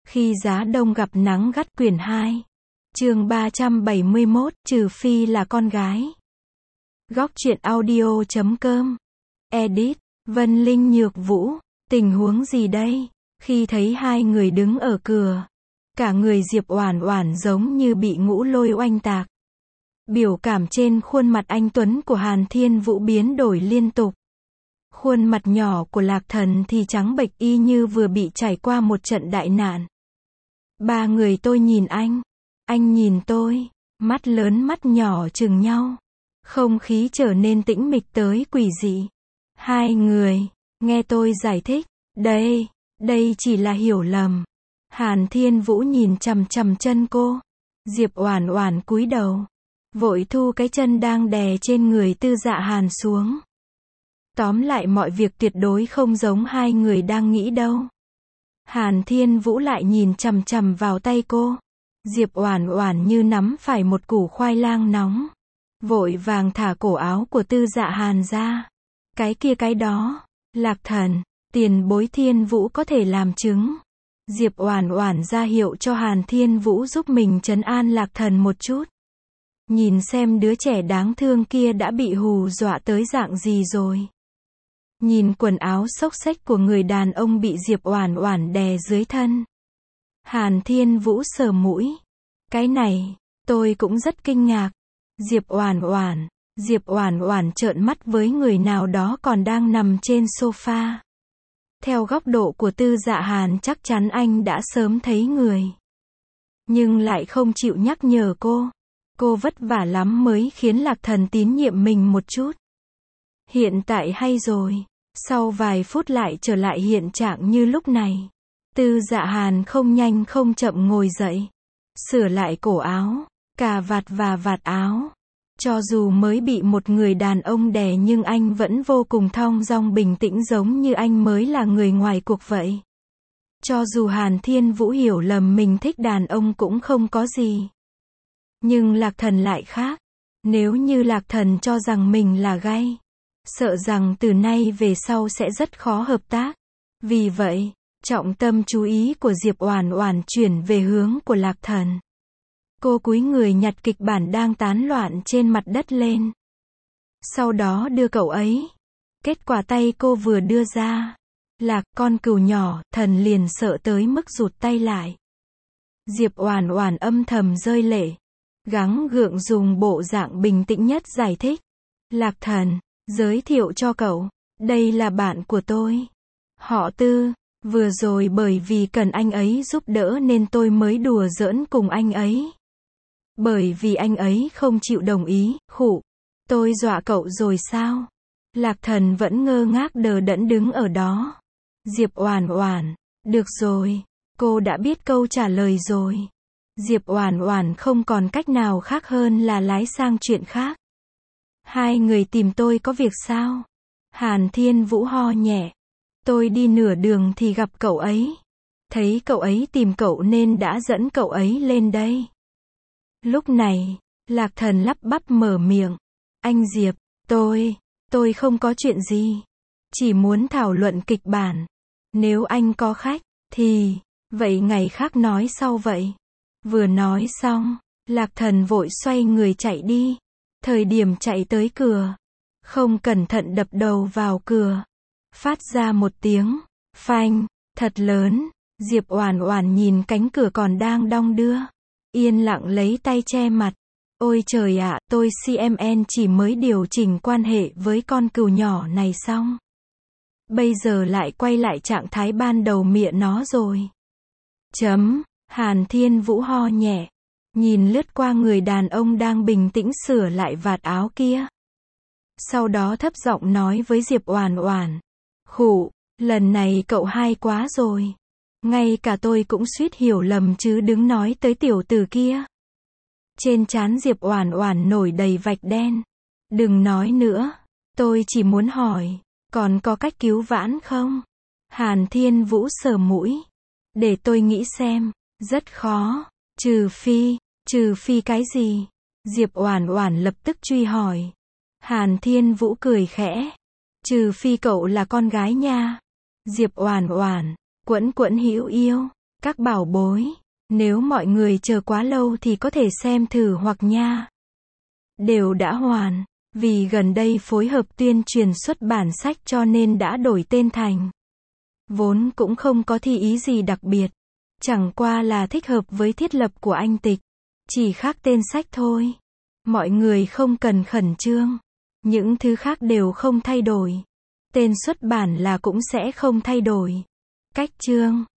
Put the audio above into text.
Khi giá đông gặp nắng gắt quyển 2. Chương 371, trừ phi là con gái. Góc truyện audio.com. Edit, Vân Linh Nhược Vũ. Tình huống gì đây? Khi thấy hai người đứng ở cửa, cả người Diệp Oản Oản giống như bị ngũ lôi oanh tạc. Biểu cảm trên khuôn mặt anh tuấn của Hàn Thiên Vũ biến đổi liên tục. Khuôn mặt nhỏ của Lạc Thần thì trắng bệch y như vừa bị trải qua một trận đại nạn. Ba người tôi nhìn anh nhìn tôi, mắt lớn mắt nhỏ chừng nhau. Không khí trở nên tĩnh mịch tới quỷ dị. Hai người, nghe tôi giải thích, đây chỉ là hiểu lầm. Hàn Thiên Vũ nhìn chằm chằm chân cô. Diệp Oản Oản cúi đầu, vội thu cái chân đang đè trên người Tư Dạ Hàn xuống. Tóm lại mọi việc tuyệt đối không giống hai người đang nghĩ đâu. Hàn Thiên Vũ lại nhìn chằm chằm vào tay cô. Diệp Oản Oản như nắm phải một củ khoai lang nóng, vội vàng thả cổ áo của Tư Dạ Hàn ra. Cái kia cái đó, Lạc Thần, tiền bối Thiên Vũ có thể làm chứng. Diệp Oản Oản ra hiệu cho Hàn Thiên Vũ giúp mình trấn an Lạc Thần một chút. Nhìn xem đứa trẻ đáng thương kia đã bị hù dọa tới dạng gì rồi. Nhìn quần áo xốc xếch của người đàn ông bị Diệp Oản Oản đè dưới thân. Hàn Thiên Vũ sờ mũi. Cái này, tôi cũng rất kinh ngạc. Diệp Oản Oản trợn mắt với người nào đó còn đang nằm trên sofa. Theo góc độ của Tư Dạ Hàn chắc chắn anh đã sớm thấy người. Nhưng lại không chịu nhắc nhở cô. Cô vất vả lắm mới khiến Lạc Thần tín nhiệm mình một chút. Hiện tại hay rồi. Sau vài phút lại trở lại hiện trạng như lúc này. Tư Dạ Hàn không nhanh không chậm ngồi dậy. Sửa lại cổ áo, cà vạt và vạt áo. Cho dù mới bị một người đàn ông đè nhưng anh vẫn vô cùng thong dong bình tĩnh giống như anh mới là người ngoài cuộc vậy. Cho dù Hàn Thiên Vũ hiểu lầm mình thích đàn ông cũng không có gì. Nhưng Lạc Thần lại khác. Nếu như Lạc Thần cho rằng mình là gay, sợ rằng từ nay về sau sẽ rất khó hợp tác. Vì vậy, trọng tâm chú ý của Diệp Oản Oản chuyển về hướng của Lạc Thần. Cô cúi người nhặt kịch bản đang tán loạn trên mặt đất lên. Sau đó đưa cậu ấy. Kết quả tay cô vừa đưa ra, Lạc, con cừu nhỏ, Thần liền sợ tới mức rụt tay lại. Diệp Oản Oản âm thầm rơi lệ, gắng gượng dùng bộ dạng bình tĩnh nhất giải thích. Lạc Thần, giới thiệu cho cậu, đây là bạn của tôi. Họ Tư, vừa rồi bởi vì cần anh ấy giúp đỡ nên tôi mới đùa giỡn cùng anh ấy. Bởi vì anh ấy không chịu đồng ý, khụ. Tôi dọa cậu rồi sao? Lạc Thần vẫn ngơ ngác đờ đẫn đứng ở đó. Diệp Oản Oản, được rồi, cô đã biết câu trả lời rồi. Diệp Oản Oản không còn cách nào khác hơn là lái sang chuyện khác. Hai người tìm tôi có việc sao? Hàn Thiên Vũ ho nhẹ. Tôi đi nửa đường thì gặp cậu ấy. Thấy cậu ấy tìm cậu nên đã dẫn cậu ấy lên đây. Lúc này, Lạc Thần lắp bắp mở miệng. Anh Diệp, tôi không có chuyện gì. Chỉ muốn thảo luận kịch bản. Nếu anh có khách, thì, vậy ngày khác nói sau vậy. Vừa nói xong, Lạc Thần vội xoay người chạy đi. Thời điểm chạy tới cửa, không cẩn thận đập đầu vào cửa. Phát ra một tiếng, phanh, thật lớn. Diệp Oản Oản nhìn cánh cửa còn đang đong đưa. Yên lặng lấy tay che mặt. Ôi trời ạ, tôi CMN chỉ mới điều chỉnh quan hệ với con cừu nhỏ này xong. Bây giờ lại quay lại trạng thái ban đầu mịa nó rồi. Hàn Thiên Vũ ho nhẹ. Nhìn lướt qua người đàn ông đang bình tĩnh sửa lại vạt áo kia. Sau đó thấp giọng nói với Diệp Oản Oản. Khụ, lần này cậu hay quá rồi. Ngay cả tôi cũng suýt hiểu lầm chứ đừng nói tới tiểu tử kia. Trên trán Diệp Oản Oản nổi đầy vạch đen. Đừng nói nữa, tôi chỉ muốn hỏi, còn có cách cứu vãn không? Hàn Thiên Vũ sờ mũi. Để tôi nghĩ xem, rất khó, trừ phi cái gì? Diệp Oản Oản lập tức truy hỏi. Hàn Thiên Vũ cười khẽ. Trừ phi cậu là con gái nha. Diệp Oản Oản, quẫn quẫn hữu yêu. Các bảo bối, nếu mọi người chờ quá lâu thì có thể xem thử hoặc nha. Đều đã hoàn. Vì gần đây phối hợp tuyên truyền xuất bản sách cho nên đã đổi tên thành. Vốn cũng không có thi ý gì đặc biệt. Chẳng qua là thích hợp với thiết lập của anh Tịch. Chỉ khác tên sách thôi. Mọi người không cần khẩn trương. Những thứ khác đều không thay đổi. Tên xuất bản là cũng sẽ không thay đổi. Cách chương